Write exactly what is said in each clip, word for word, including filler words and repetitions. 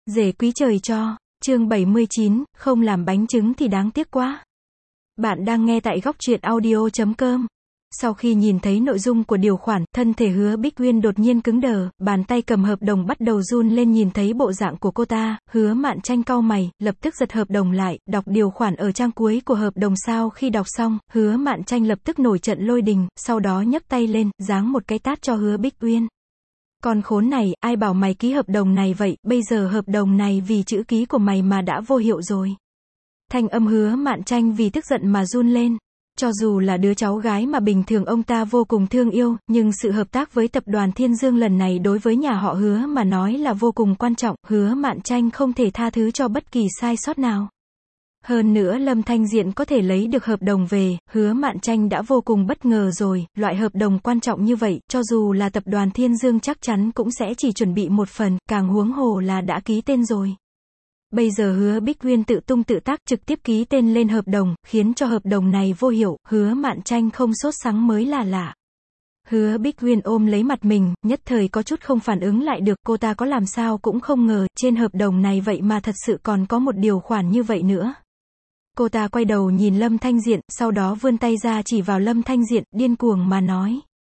Rể quý trời cho, chương bảy mươi chín, không làm bánh trứng thì đáng tiếc quá. Bạn đang nghe tại góc truyện audio chấm com. Sau khi nhìn thấy nội dung của điều khoản, thân thể Hứa Bích Uyên đột nhiên cứng đờ, bàn tay cầm hợp đồng bắt đầu run lên. Nhìn thấy bộ dạng của cô ta, Hứa Mạn Tranh cau mày, lập tức giật hợp đồng lại, đọc điều khoản ở trang cuối của hợp đồng. Sau khi đọc xong, Hứa Mạn Tranh lập tức nổi trận lôi đình, sau đó nhấc tay lên, giáng một cái tát cho Hứa Bích Uyên. Con khốn này, ai bảo mày ký hợp đồng này vậy, bây giờ hợp đồng này vì chữ ký của mày mà đã vô hiệu rồi. Thanh âm Hứa Mạn Tranh vì tức giận mà run lên. Cho dù là đứa cháu gái mà bình thường ông ta vô cùng thương yêu, nhưng sự hợp tác với tập đoàn Thiên Dương lần này đối với nhà họ Hứa mà nói là vô cùng quan trọng. Hứa Mạn Tranh không thể tha thứ cho bất kỳ sai sót nào. Hơn nữa Lâm Thanh Diện có thể lấy được hợp đồng về, Hứa Mạn Tranh đã vô cùng bất ngờ rồi. Loại hợp đồng quan trọng như vậy, cho dù là tập đoàn Thiên Dương chắc chắn cũng sẽ chỉ chuẩn bị một phần, càng huống hồ là đã ký tên rồi. Bây giờ Hứa Bích Uyên tự tung tự tác trực tiếp ký tên lên hợp đồng, khiến cho hợp đồng này vô hiệu. Hứa Mạn Tranh không sốt sắng mới là lạ. Hứa Bích Uyên ôm lấy mặt mình, nhất thời có chút không phản ứng lại được. Cô ta có làm sao cũng không ngờ, trên hợp đồng này vậy mà thật sự còn có một điều khoản như vậy nữa. Cô ta quay đầu nhìn Lâm Thanh Diện, sau đó vươn tay ra chỉ vào Lâm Thanh Diện, điên cuồng mà nói.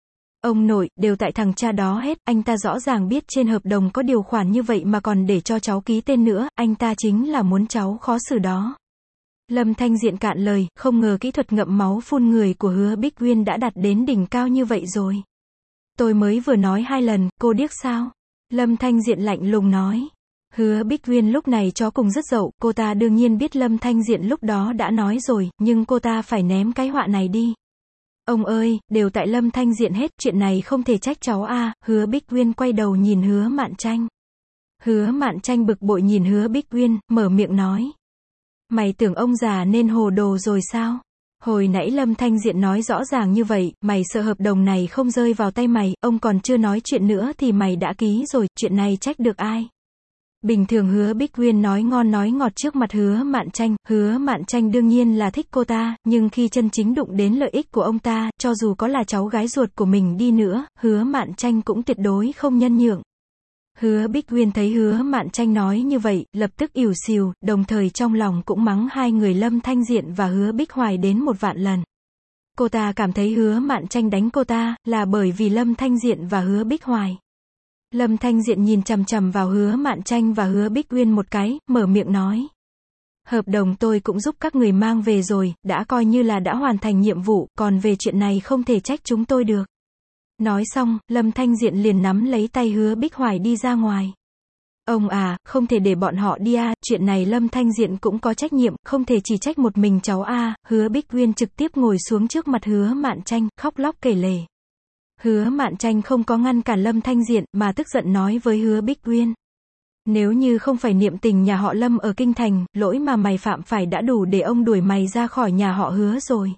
Ông nội, đều tại thằng cha đó hết, anh ta rõ ràng biết trên hợp đồng có điều khoản như vậy mà còn để cho cháu ký tên nữa, anh ta chính là muốn cháu khó xử đó. Lâm Thanh Diện cạn lời, không ngờ kỹ thuật ngậm máu phun người của Hứa Bích Uyên đã đạt đến đỉnh cao như vậy rồi. Tôi mới vừa nói hai lần, cô điếc sao? Lâm Thanh Diện lạnh lùng nói. Hứa Bích Uyên lúc này chó cùng rất dậu, cô ta đương nhiên biết Lâm Thanh Diện lúc đó đã nói rồi, nhưng cô ta phải ném cái họa này đi. Ông ơi, đều tại Lâm Thanh Diện hết, chuyện này không thể trách cháu a. À. Hứa Bích Uyên quay đầu nhìn Hứa Mạn Tranh. Hứa Mạn Tranh bực bội nhìn Hứa Bích Uyên, mở miệng nói. Mày tưởng ông già nên hồ đồ rồi sao? Hồi nãy Lâm Thanh Diện nói rõ ràng như vậy, mày sợ hợp đồng này không rơi vào tay mày, ông còn chưa nói chuyện nữa thì mày đã ký rồi, chuyện này trách được ai? Bình thường Hứa Bích Uyên nói ngon nói ngọt trước mặt Hứa Mạn Tranh, Hứa Mạn Tranh đương nhiên là thích cô ta, nhưng khi chân chính đụng đến lợi ích của ông ta, cho dù có là cháu gái ruột của mình đi nữa, Hứa Mạn Tranh cũng tuyệt đối không nhân nhượng. Hứa Bích Uyên thấy Hứa Mạn Tranh nói như vậy, lập tức ỉu xìu, đồng thời trong lòng cũng mắng hai người Lâm Thanh Diện và Hứa Bích Hoài đến một vạn lần. Cô ta cảm thấy Hứa Mạn Tranh đánh cô ta, là bởi vì Lâm Thanh Diện và Hứa Bích Hoài. Lâm Thanh Diện nhìn chằm chằm vào Hứa Mạn Tranh và Hứa Bích Uyên một cái, mở miệng nói. Hợp đồng tôi cũng giúp các người mang về rồi, đã coi như là đã hoàn thành nhiệm vụ, còn về chuyện này không thể trách chúng tôi được. Nói xong, Lâm Thanh Diện liền nắm lấy tay Hứa Bích Hoài đi ra ngoài. Ông à, không thể để bọn họ đi à, chuyện này Lâm Thanh Diện cũng có trách nhiệm, không thể chỉ trách một mình cháu à. Hứa Bích Uyên trực tiếp ngồi xuống trước mặt Hứa Mạn Tranh, khóc lóc kể lể. Hứa Mạn Tranh không có ngăn cản Lâm Thanh Diện, mà tức giận nói với Hứa Bích Uyên. Nếu như không phải niệm tình nhà họ Lâm ở Kinh Thành, lỗi mà mày phạm phải đã đủ để ông đuổi mày ra khỏi nhà họ Hứa rồi.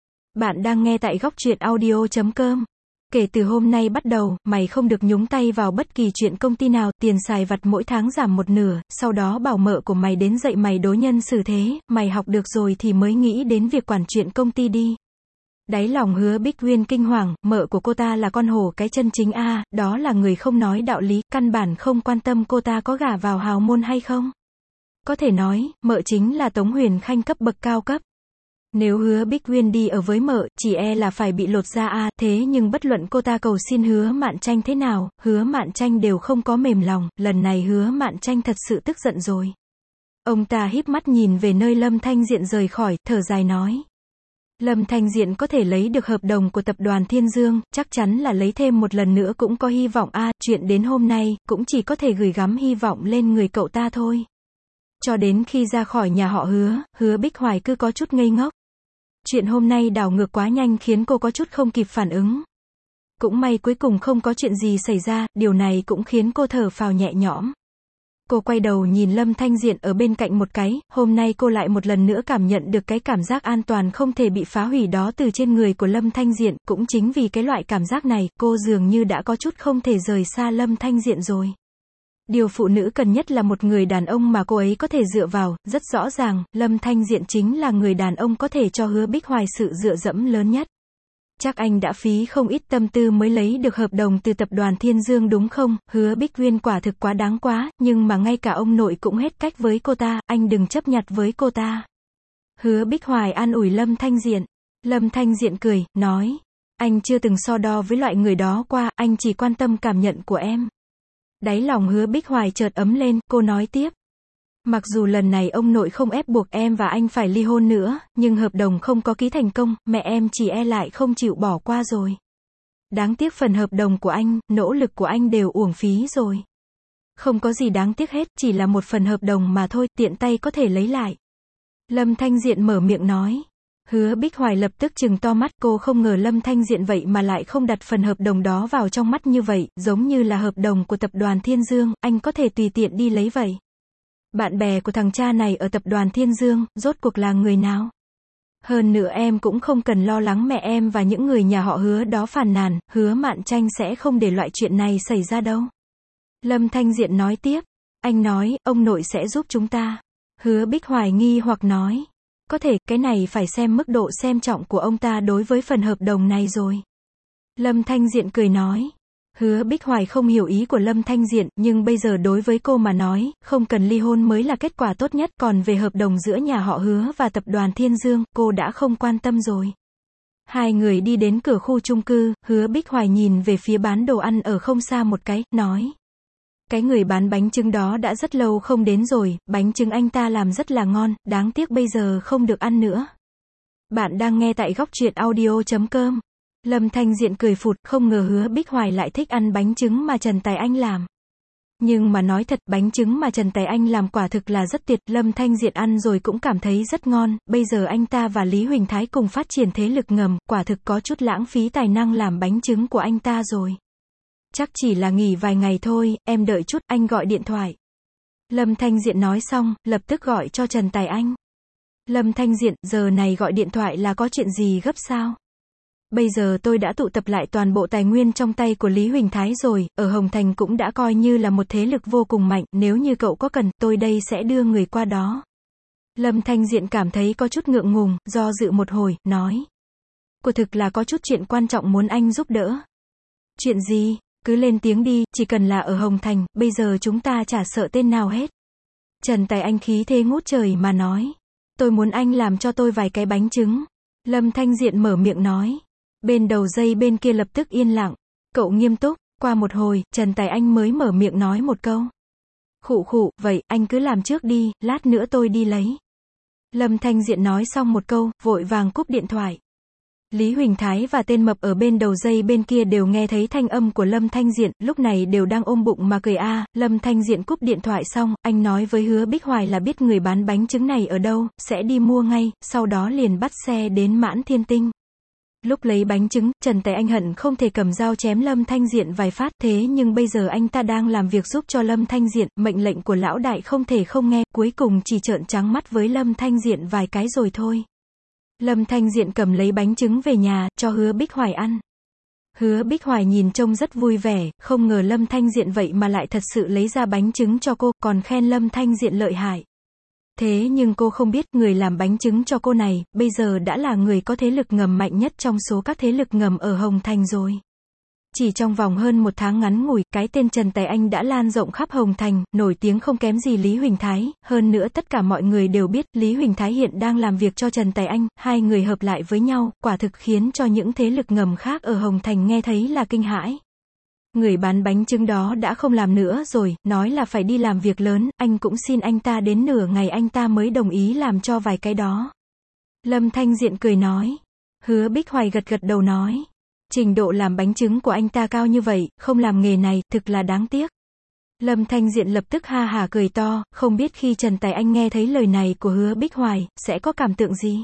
Bạn đang nghe tại góc truyện audio chấm com. Kể từ hôm nay bắt đầu, mày không được nhúng tay vào bất kỳ chuyện công ty nào, tiền xài vặt mỗi tháng giảm một nửa, sau đó bảo mợ của mày đến dạy mày đối nhân xử thế, mày học được rồi thì mới nghĩ đến việc quản chuyện công ty đi. Đáy lòng Hứa Bích Uyên kinh hoàng, mợ của cô ta là con hổ cái chân chính a, à, đó là người không nói đạo lý, căn bản không quan tâm cô ta có gả vào hào môn hay không. Có thể nói, mợ chính là Tống Huyền Khanh cấp bậc cao cấp. Nếu Hứa Bích Uyên đi ở với mợ, chỉ e là phải bị lột da a, à, thế nhưng bất luận cô ta cầu xin Hứa Mạn Tranh thế nào, Hứa Mạn Tranh đều không có mềm lòng, lần này Hứa Mạn Tranh thật sự tức giận rồi. Ông ta híp mắt nhìn về nơi Lâm Thanh Diện rời khỏi, thở dài nói. Lâm Thanh Diện có thể lấy được hợp đồng của tập đoàn Thiên Dương, chắc chắn là lấy thêm một lần nữa cũng có hy vọng a, à, chuyện đến hôm nay, cũng chỉ có thể gửi gắm hy vọng lên người cậu ta thôi. Cho đến khi ra khỏi nhà họ Hứa, Hứa Bích Hoài cứ có chút ngây ngốc. Chuyện hôm nay đảo ngược quá nhanh khiến cô có chút không kịp phản ứng. Cũng may cuối cùng không có chuyện gì xảy ra, điều này cũng khiến cô thở phào nhẹ nhõm. Cô quay đầu nhìn Lâm Thanh Diện ở bên cạnh một cái, hôm nay cô lại một lần nữa cảm nhận được cái cảm giác an toàn không thể bị phá hủy đó từ trên người của Lâm Thanh Diện, cũng chính vì cái loại cảm giác này, cô dường như đã có chút không thể rời xa Lâm Thanh Diện rồi. Điều phụ nữ cần nhất là một người đàn ông mà cô ấy có thể dựa vào, rất rõ ràng, Lâm Thanh Diện chính là người đàn ông có thể cho Hứa Bích Hoài sự dựa dẫm lớn nhất. Chắc anh đã phí không ít tâm tư mới lấy được hợp đồng từ tập đoàn Thiên Dương đúng không? Hứa Bích Uyên quả thực quá đáng quá, nhưng mà ngay cả ông nội cũng hết cách với cô ta, anh đừng chấp nhặt với cô ta. Hứa Bích Hoài an ủi Lâm Thanh Diện. Lâm Thanh Diện cười, nói, anh chưa từng so đo với loại người đó qua, anh chỉ quan tâm cảm nhận của em. Đáy lòng Hứa Bích Hoài chợt ấm lên, cô nói tiếp. Mặc dù lần này ông nội không ép buộc em và anh phải ly hôn nữa, nhưng hợp đồng không có ký thành công, mẹ em chỉ e lại không chịu bỏ qua rồi. Đáng tiếc phần hợp đồng của anh, nỗ lực của anh đều uổng phí rồi. Không có gì đáng tiếc hết, chỉ là một phần hợp đồng mà thôi, tiện tay có thể lấy lại. Lâm Thanh Diện mở miệng nói. Hứa Bích Hoài lập tức trừng to mắt, cô không ngờ Lâm Thanh Diện vậy mà lại không đặt phần hợp đồng đó vào trong mắt như vậy, giống như là hợp đồng của tập đoàn Thiên Dương, anh có thể tùy tiện đi lấy vậy. Bạn bè của thằng cha này ở tập đoàn Thiên Dương, rốt cuộc là người nào? Hơn nữa em cũng không cần lo lắng mẹ em và những người nhà họ Hứa đó phàn nàn, Hứa Mạn Tranh sẽ không để loại chuyện này xảy ra đâu. Lâm Thanh Diện nói tiếp. Anh nói, ông nội sẽ giúp chúng ta. Hứa Bích Hoài nghi hoặc nói. Có thể, cái này phải xem mức độ xem trọng của ông ta đối với phần hợp đồng này rồi. Lâm Thanh Diện cười nói. Hứa Bích Hoài không hiểu ý của Lâm Thanh Diện, nhưng bây giờ đối với cô mà nói, không cần ly hôn mới là kết quả tốt nhất, còn về hợp đồng giữa nhà họ Hứa và tập đoàn Thiên Dương, cô đã không quan tâm rồi. Hai người đi đến cửa khu chung cư, Hứa Bích Hoài nhìn về phía bán đồ ăn ở không xa một cái, nói. Cái người bán bánh trứng đó đã rất lâu không đến rồi, bánh trứng anh ta làm rất là ngon, đáng tiếc bây giờ không được ăn nữa. Bạn đang nghe tại góc truyện audio chấm com. Lâm Thanh Diện cười phụt, không ngờ Hứa Bích Hoài lại thích ăn bánh trứng mà Trần Tài Anh làm. Nhưng mà nói thật, bánh trứng mà Trần Tài Anh làm quả thực là rất tuyệt, Lâm Thanh Diện ăn rồi cũng cảm thấy rất ngon, bây giờ anh ta và Lý Huỳnh Thái cùng phát triển thế lực ngầm, quả thực có chút lãng phí tài năng làm bánh trứng của anh ta rồi. Chắc chỉ là nghỉ vài ngày thôi, em đợi chút, anh gọi điện thoại. Lâm Thanh Diện nói xong, lập tức gọi cho Trần Tài Anh. Lâm Thanh Diện, giờ này gọi điện thoại là có chuyện gì gấp sao? Bây giờ tôi đã tụ tập lại toàn bộ tài nguyên trong tay của Lý Huỳnh Thái rồi, ở Hồng Thành cũng đã coi như là một thế lực vô cùng mạnh, nếu như cậu có cần, tôi đây sẽ đưa người qua đó. Lâm Thanh Diện cảm thấy có chút ngượng ngùng, do dự một hồi, nói. Quả thực là có chút chuyện quan trọng muốn anh giúp đỡ. Chuyện gì? Cứ lên tiếng đi, chỉ cần là ở Hồng Thành, bây giờ chúng ta chả sợ tên nào hết. Trần Tài Anh khí thế ngút trời mà nói. Tôi muốn anh làm cho tôi vài cái bánh trứng. Lâm Thanh Diện mở miệng nói. Bên đầu dây bên kia lập tức yên lặng. Cậu nghiêm túc. Qua một hồi, Trần Tài Anh mới mở miệng nói một câu. Khụ khụ, vậy, anh cứ làm trước đi, lát nữa tôi đi lấy. Lâm Thanh Diện nói xong một câu, vội vàng cúp điện thoại. Lý Huỳnh Thái và tên mập ở bên đầu dây bên kia đều nghe thấy thanh âm của Lâm Thanh Diện, lúc này đều đang ôm bụng mà cười a. À. Lâm Thanh Diện cúp điện thoại xong, anh nói với Hứa Bích Hoài là biết người bán bánh trứng này ở đâu, sẽ đi mua ngay, sau đó liền bắt xe đến Mãn Thiên Tinh. Lúc lấy bánh trứng, Trần Tài Anh hận không thể cầm dao chém Lâm Thanh Diện vài phát, thế nhưng bây giờ anh ta đang làm việc giúp cho Lâm Thanh Diện, mệnh lệnh của lão đại không thể không nghe, cuối cùng chỉ trợn trắng mắt với Lâm Thanh Diện vài cái rồi thôi. Lâm Thanh Diện cầm lấy bánh trứng về nhà, cho Hứa Bích Hoài ăn. Hứa Bích Hoài nhìn trông rất vui vẻ, không ngờ Lâm Thanh Diện vậy mà lại thật sự lấy ra bánh trứng cho cô, còn khen Lâm Thanh Diện lợi hại. Thế nhưng cô không biết, người làm bánh trứng cho cô này, bây giờ đã là người có thế lực ngầm mạnh nhất trong số các thế lực ngầm ở Hồng Thành rồi. Chỉ trong vòng hơn một tháng ngắn ngủi, cái tên Trần Tài Anh đã lan rộng khắp Hồng Thành, nổi tiếng không kém gì Lý Huỳnh Thái, hơn nữa tất cả mọi người đều biết, Lý Huỳnh Thái hiện đang làm việc cho Trần Tài Anh, hai người hợp lại với nhau, quả thực khiến cho những thế lực ngầm khác ở Hồng Thành nghe thấy là kinh hãi. Người bán bánh trứng đó đã không làm nữa rồi, nói là phải đi làm việc lớn, anh cũng xin anh ta đến nửa ngày anh ta mới đồng ý làm cho vài cái đó. Lâm Thanh Diện cười nói. Hứa Bích Hoài gật gật đầu nói. Trình độ làm bánh trứng của anh ta cao như vậy, không làm nghề này, thực là đáng tiếc. Lâm Thanh Diện lập tức ha hả cười to, không biết khi Trần Tài Anh nghe thấy lời này của Hứa Bích Hoài, sẽ có cảm tưởng gì?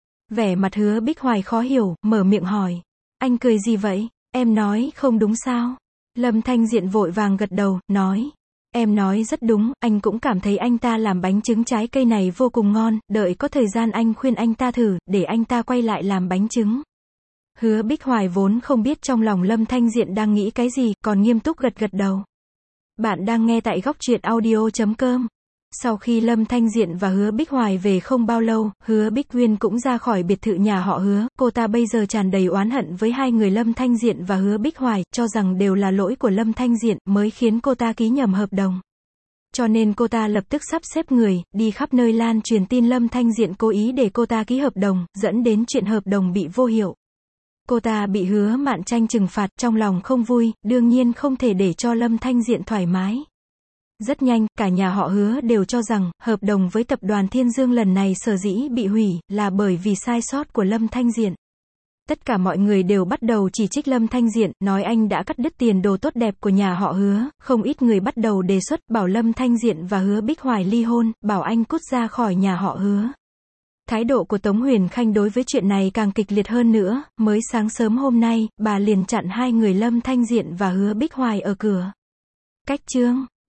Vẻ mặt Hứa Bích Hoài khó hiểu, mở miệng hỏi. Anh cười gì vậy? Em nói không đúng sao? Lâm Thanh Diện vội vàng gật đầu, nói. Em nói rất đúng, anh cũng cảm thấy anh ta làm bánh trứng trái cây này vô cùng ngon, đợi có thời gian anh khuyên anh ta thử, để anh ta quay lại làm bánh trứng. Hứa Bích Hoài vốn không biết trong lòng Lâm Thanh Diện đang nghĩ cái gì, còn nghiêm túc gật gật đầu. Bạn đang nghe tại góc truyện audio chấm com. Sau khi Lâm Thanh Diện và Hứa Bích Hoài về không bao lâu, Hứa Bích Uyên cũng ra khỏi biệt thự nhà họ Hứa, cô ta bây giờ tràn đầy oán hận với hai người Lâm Thanh Diện và Hứa Bích Hoài, cho rằng đều là lỗi của Lâm Thanh Diện, mới khiến cô ta ký nhầm hợp đồng. Cho nên cô ta lập tức sắp xếp người, đi khắp nơi lan truyền tin Lâm Thanh Diện cố ý để cô ta ký hợp đồng, dẫn đến chuyện hợp đồng bị vô hiệu. Cô ta bị Hứa Mạn Tranh trừng phạt, trong lòng không vui, đương nhiên không thể để cho Lâm Thanh Diện thoải mái. Rất nhanh, cả nhà họ Hứa đều cho rằng, hợp đồng với tập đoàn Thiên Dương lần này sở dĩ bị hủy, là bởi vì sai sót của Lâm Thanh Diện. Tất cả mọi người đều bắt đầu chỉ trích Lâm Thanh Diện, nói anh đã cắt đứt tiền đồ tốt đẹp của nhà họ Hứa, không ít người bắt đầu đề xuất, bảo Lâm Thanh Diện và Hứa Bích Hoài ly hôn, bảo anh cút ra khỏi nhà họ Hứa. Thái độ của Tống Huyền Khanh đối với chuyện này càng kịch liệt hơn nữa, mới sáng sớm hôm nay, bà liền chặn hai người Lâm Thanh Diện và Hứa Bích Hoài ở cửa. Cách chương